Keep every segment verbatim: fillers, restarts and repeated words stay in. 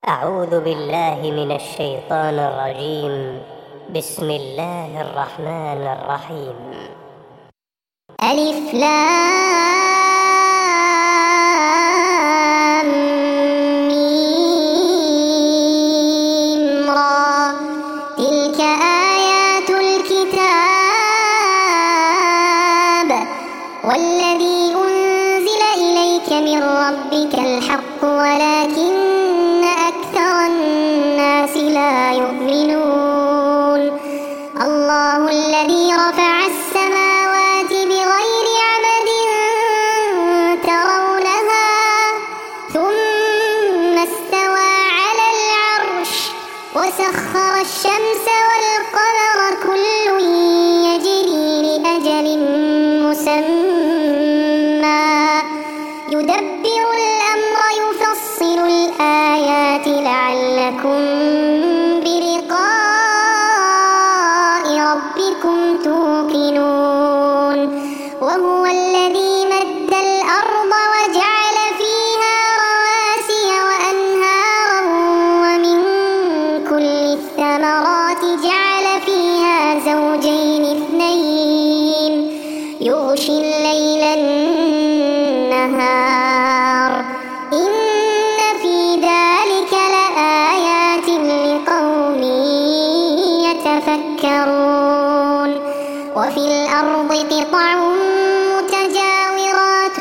أعوذ بالله من الشيطان الرجيم. بسم الله الرحمن الرحيم. ألف لام ميم را تلك آيات الكتاب والذي أنزل إليك من ربك الحق ولكن أكثر الناس لا يؤمنون. الله الذي رفع السماوات بغير عمد ترونها ثم استوى على العرش وسخر الشمس والقمر كل يجري لأجل مسمى يدبر الأمر يفصل الآيات لعلكم بلقاء ربكم توقنون. وهو الذي مد الأرض وجعل فيها رواسي وأنهارا ومن كل الثمرات جعل فيها زوجين اثنين يغشي الليل النهار إن في ذلك لآيات لقوم يتفكرون. وفي الأرض قطع متجاورات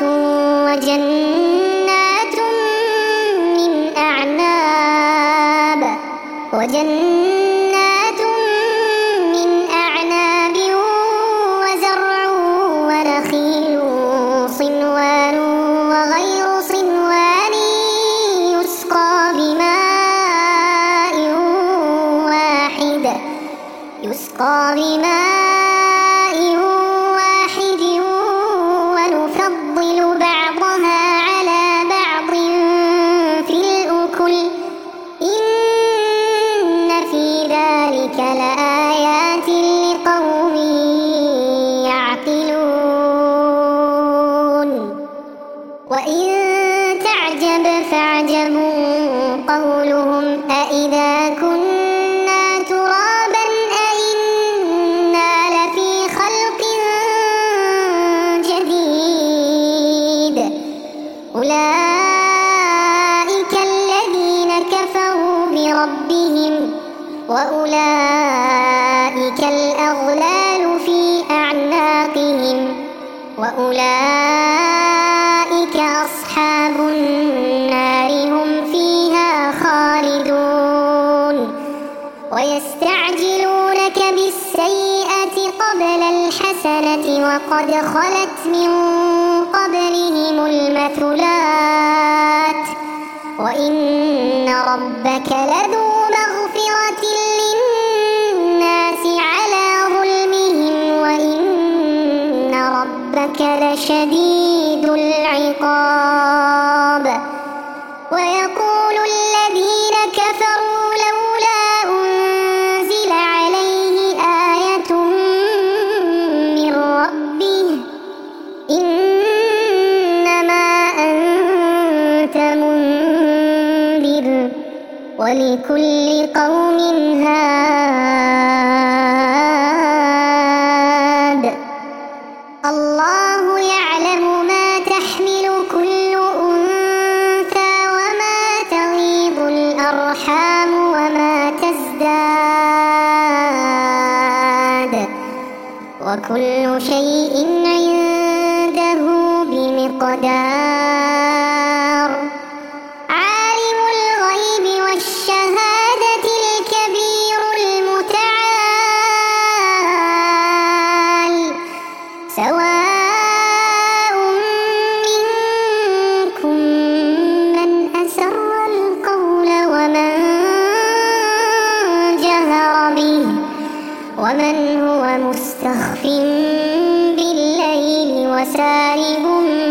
وجنات من أعناب وجنات من أعناب وزرع ونخيل صنوان وغير صنوان يسقى بماء واحد يسقى بماء واحد ونفضل بعضها على بعض في الأكل إن في ذلك لآيات لقوم يعقلون. وإن تعجب فعجب قولهم أإذا كنا ترابا أإنا لفي خلق جديد أولئك الذين كفروا بربهم وأولئك الأغلال في أعناقهم وأولئك أصحاب النار هم فيها خالدون. ويستعجلونك بالسيئة قبل الحسنة وقد خلت من قبلهم المثلات وإن ربك لذو مغفرة للناس على ظلمهم وإن ربك لشديد العقاب. ويقول الذين كفروا لولا أنزل عليه آية من ربه إنما أنت منذر ولكل قوم هاد. الله يعلم ما تحمل كل أنثى وما تغيض الأرحام وما تزداد وكل شيء عنده بمقدار. عالم الغيب والشهادة الكبير المتعال سواء منكم من أسر القول ومن جهر به ومن هو مستخف بالليل وسارب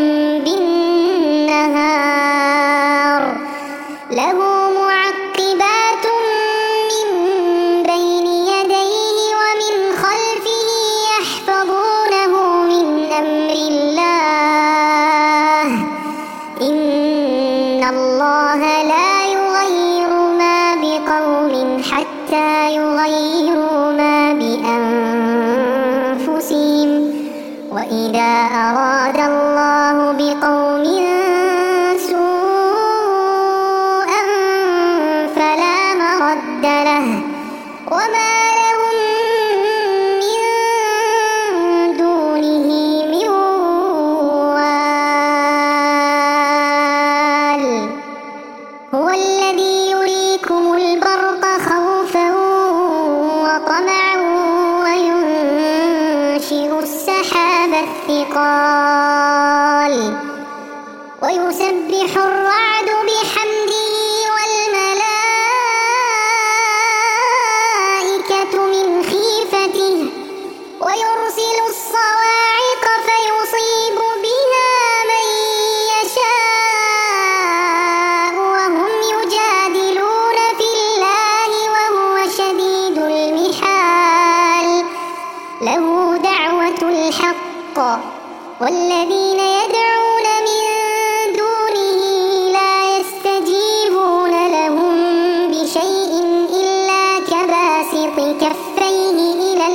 بالنهار له معقبات من بين يديه ومن خلفه يحفظونه من أمر الله إن الله لا يغير يغيروا ما بأنفسهم وإذا أراد الله بقوم سوءا فلا مرد له وما لهم من دونه من وال هو الذي يريكم البرق خوفا وطمعا وينشئ السحاب الثقال ويسبح الرعد بحمده والملائكة من خيفته ويرسل الصواعق فيصيب بها من يشاء وهم يجادلون في الله وهو شديد المحال له دعوة الحق والذين يدعون من دونه لا يستجيبون لهم بشيء إلا كباسط كفيه إلى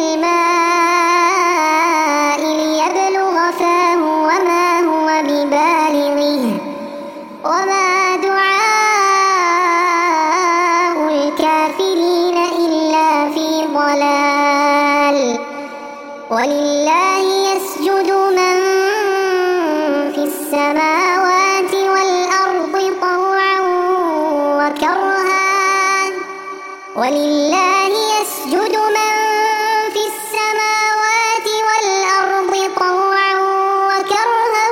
الماء ليبلغ فاه وما هو ببالغه وما دعاء الكافرين إلا في ضلال ولله يسجد من في السماوات والأرض طوعا وكرها ولله يسجد من في السماوات والأرض طوعا وكرها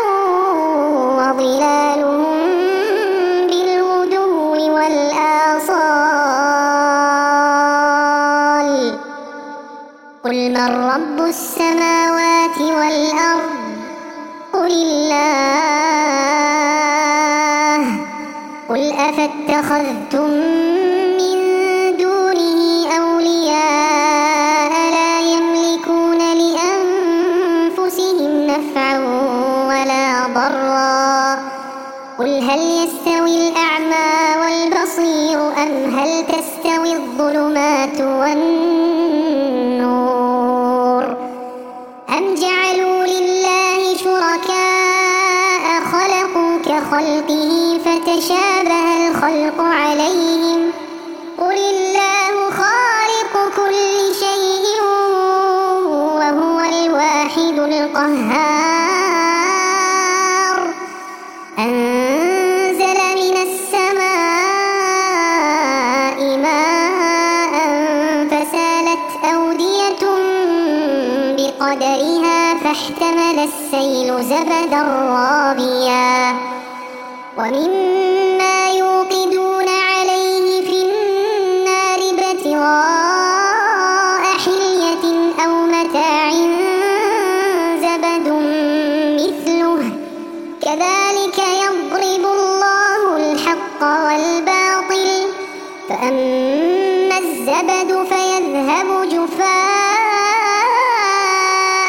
وظلالهم بالغدو والآصال قل من رب السماوات والأرض قل الله قل أفاتخذتم من دونه أولياء لا يملكون لأنفسهم نفعا ولا ضرا قل هل يستوي الأعمى والبصير أم هل تستوي الظلمات والنور أم جعلوا لله شركاء خلقوا كخلقه فتشابه الخلق عليهم قل الله خالق كل شيء وهو الواحد القهار أنزل من السماء ماء فسالت أودية بقدرها فاحتمل السيل زبدا رابيا ومما يوقدون عليه في النار ابتغاء حلية أو متاع زبد مثله كذلك يضرب الله الحق والباطل فأما الزبد فيذهب جفاء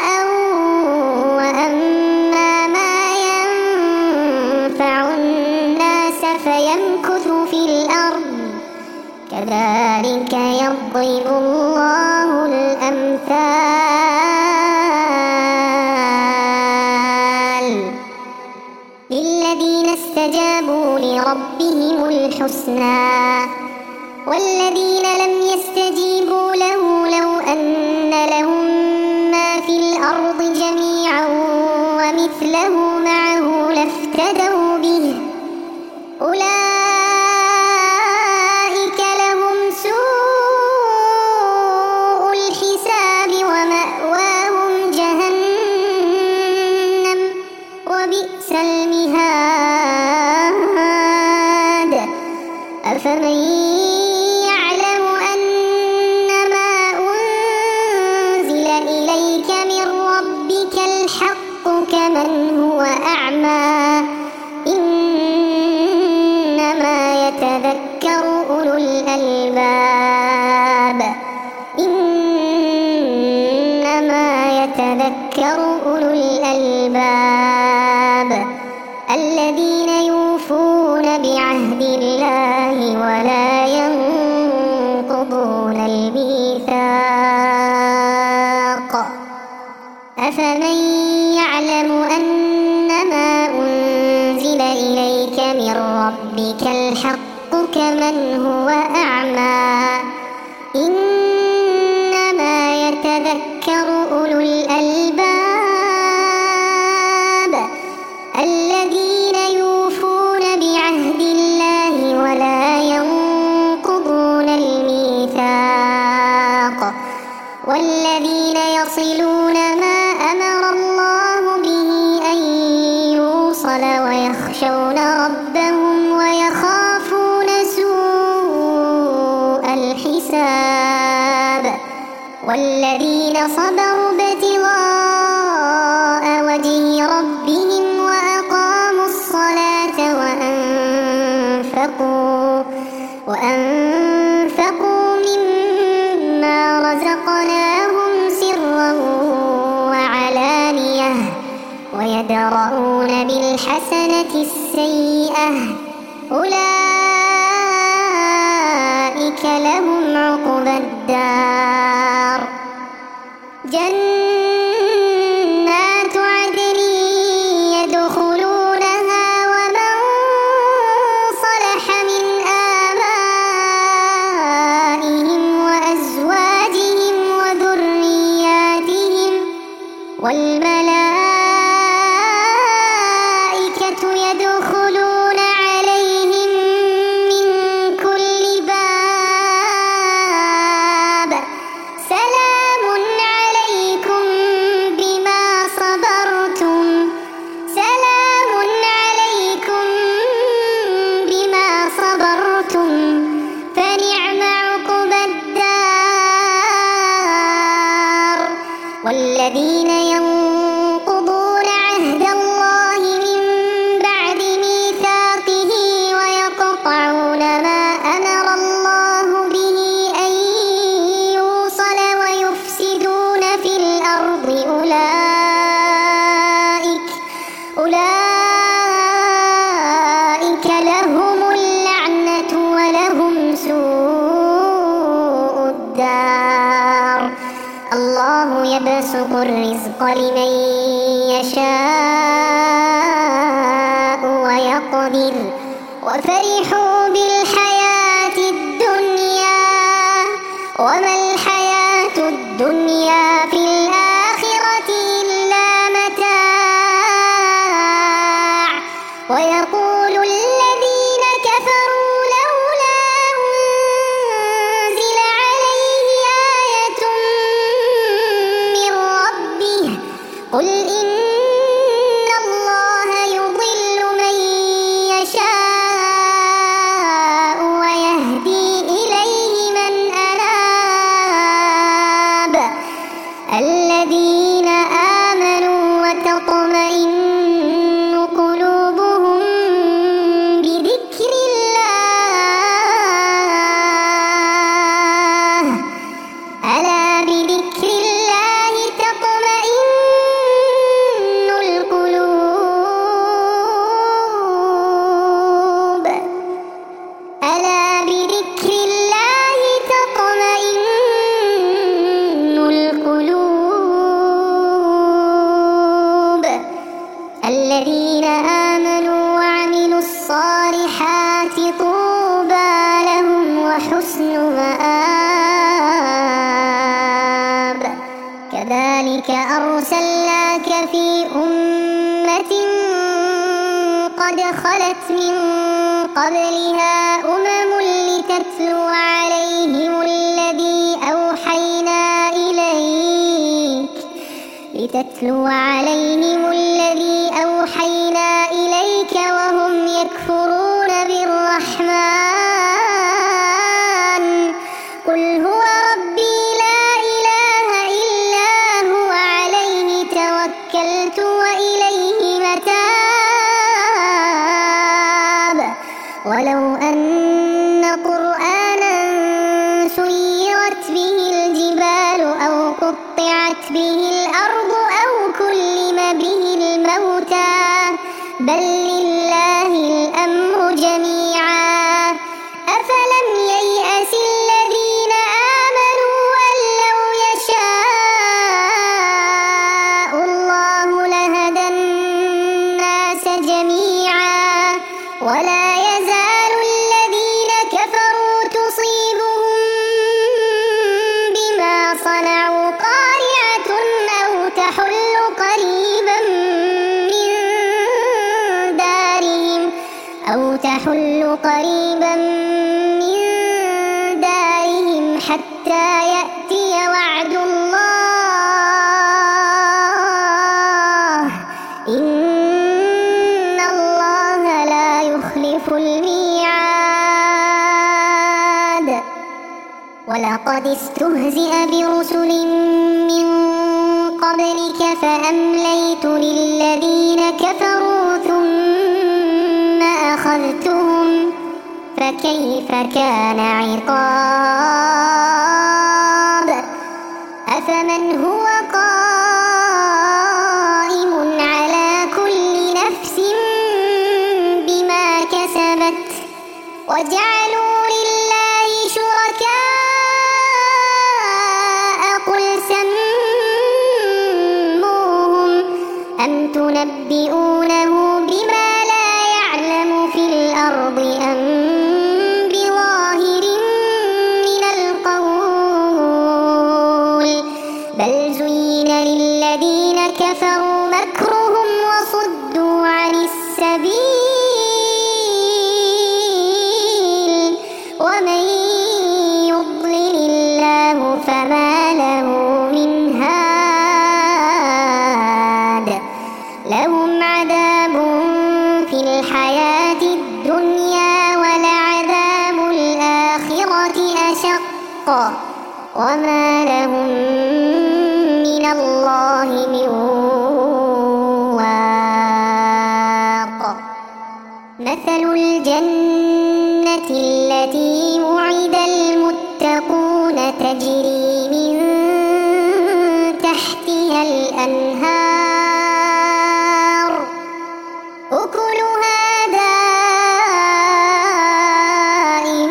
وأما ما ينفع الناس فيمكث في الأرض كذلك يضرب الله الأمثال للذين استجابوا لربهم الحسنى والذين لم يستجيبوا له لو أن لهم ما في الأرض جميعا ومثله معه لافتدوا به أولئك لهم سوء الحساب ومأواهم جهنم وبئس المهاد أفمن يعلم أنما أنزل إليك من ربك الحق كمن هو أعمى إنما يتذكر أولو الألباب إنما يتذكر أولو الألباب الذين يوفون بعهد الله ولا ينقضون الميثاق أفمن يعلم أنما أنزل إليك من ربك الحق كمن هو أعمى إنما يتذكر أولو الألباب الذين يوفون بعهد الله ولا ينقضون الميثاق والذين يصلون ما أمر الله به أن يوصل ويخشون ربهم ويخافون سوء الحساب والذين صبروا ابتغاء وجه ربهم وأقاموا الصلاة وأنفقوا وأنفقوا مما رزقناهم سرا وعلانية ويدرؤون بالحسنة السيئة أولئك لهم عقبى الدار جنات عدن يدخلونها ومن صلح من آبائهم وأزواجهم وذرياتهم والملائكة يدخلون عليهم من كل باب سلام عليكم بما صبرتم سلام عليكم بما صبرتم فنعم عقبى الدار والذين ينقضون عهد الله من بعد ميثاقه ويقطعون ما أمر الله به أن يوصل ويفسدون في الأرض أولئك أولئك لهم اللعنة ولهم سوء الدار الله يبسط الرزق لمن يشاء ويقدر وفرحوا بالحياة الدنيا وما الحياة الدنيا في الآخرة إلا متاع ويقول الذين كفروا لولا أنزل عليه آية من ربه قل إن الله يضل من يشاء ويهدي إليه من أناب الذين آمنوا وتطمئن قلوبهم بذكر الله ألا بذكر الله تطمئن القلوب ألا بذكر الله تطمئن القلوب الذين آمنوا وعملوا الصالحات طوبى لهم وحسن مآب كذلك أرسلناك في أمة قد خلت من قبلها أمم لتتلو عليهم الذي أوحينا إليك لتتلو عليهم الذي أوحينا إليك وهم يكفرون بالرحمن قل هو ربي لا إله إلا هو عليه توكلت وإليه متاب ولو أن قرآنا سيرت به الجبال أو قطعت به الأرض أو كلم به الموتى بل لله الأمر جميعا أفلم ييأس الذين آمنوا أن لو يشاء الله حتى يأتي وعد الله إن الله لا يخلف الميعاد ولقد استهزئ برسل من قبلك فأمليت للذين كفروا ثم أخذتهم فكيف كان عقاب أفمن هو قائم على كل نفس بما كسبت وجعلوا لله شركاء قل سموهم أم تنبئونه بما لا يعلم في الأرض أم بظاهر من القول بل زين للذين كفروا مكرهم وصدوا عن السبيل ومن يضلل الله فما له من هاد لهم عذاب في الحياة الدنيا ولعذاب الآخرة أشق وما لهم من الله من واق مثل الجنة التي وعد المتقون تجري من تحتها الأنهار أكلها دائم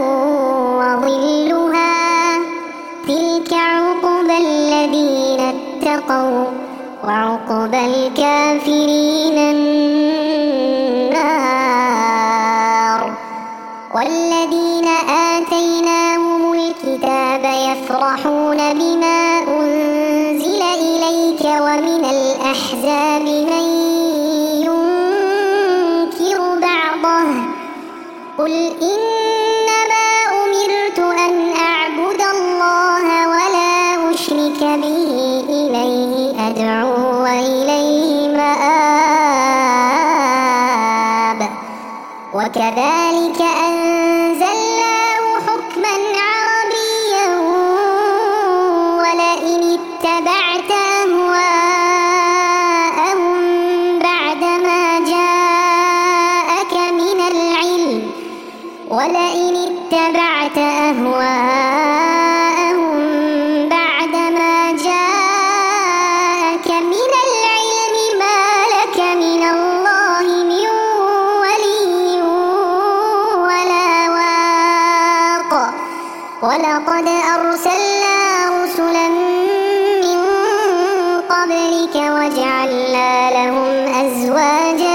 وظلها تلك عقبى الذين اتقوا وعقبى الكافرين النار والذين آتيناهم الكتاب يفرحون بما أنزل إليك ومن الأحزاب من ينكر بعضه قل إنما أمرت أن أعبد الله ولا أشرك به إليه أدعو وإليه مآب وكذلك أنزلناه حكما عربيا ولئن اتبعت أهواءهم بعدما جاءك من العلم ولئن اتبعت أهواءهم بعدما جاءك من العلم ما لك من الله من ولي ولا واق ولقد أرسلنا رسلا من قبلك وجعلنا لهم أزواجا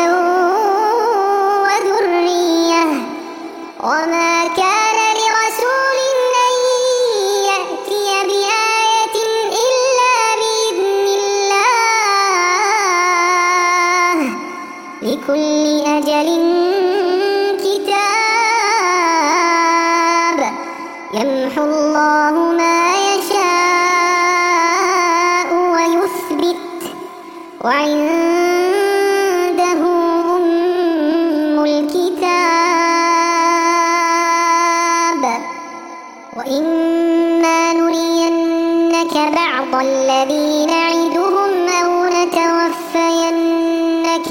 وذرية وما كان لرسول أن يأتي بآية إلا بإذن الله لكل أجل كتاب يمحو الله ما يشاء ويثبت وعنده أم الكتاب وإما نرينك بعض الذي نعدهم أو نتوفينك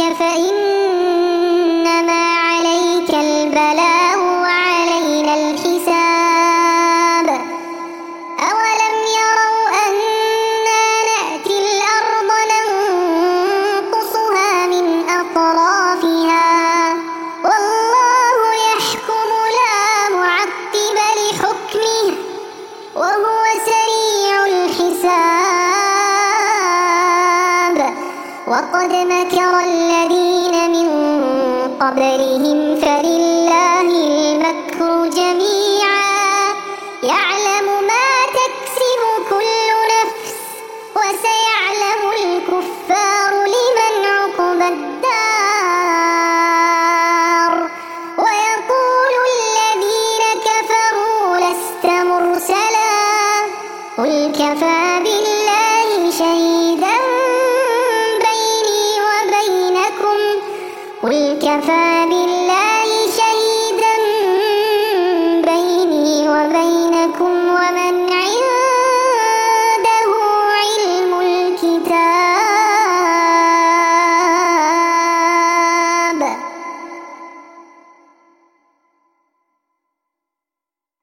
فإنما عليك البلاغ وعلينا الحساب أولم يروا أنا نأتي الأرض ننقصها من أطرافها والله يحكم لا معقب لحكمه وهو سريع الحساب وقد مكر الذين من قبلهم فلله المكر جميعا يعلم ما تكسب كل نفس وسيعلم الكفار لمن عقبى الدار ويقول الذين كفروا لست مرسلا كفى